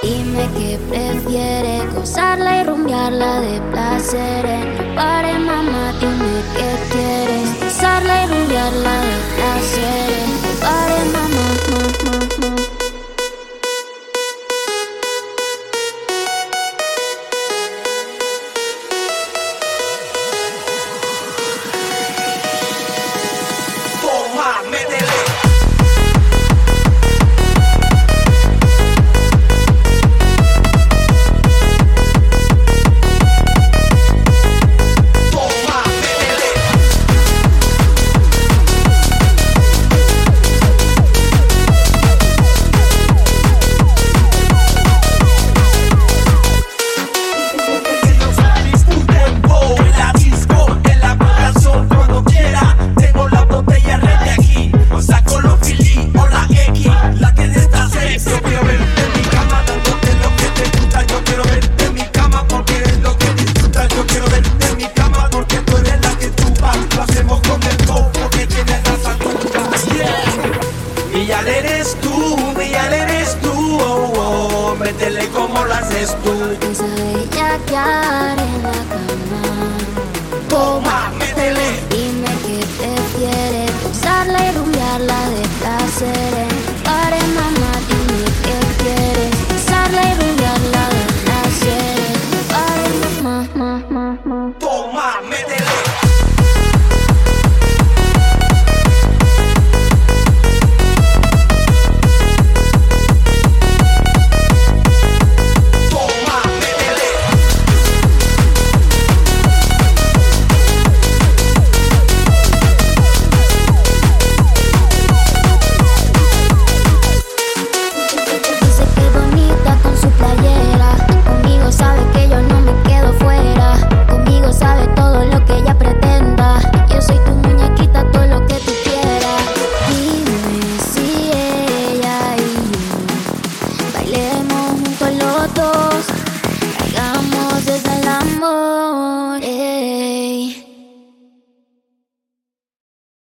Dime qué prefieres, gozarla y rumbearla de placeres. No pares, mamá, dime qué quieres, gozarla y rumbearla de placeres. No pares, mamá, Toma, métele. Eres tú, oh, oh, métele como lo haces tú. esa bellaquear en la cama. Toma, métele. Dime qué prefieres, gozarla y rumbearla de placeres.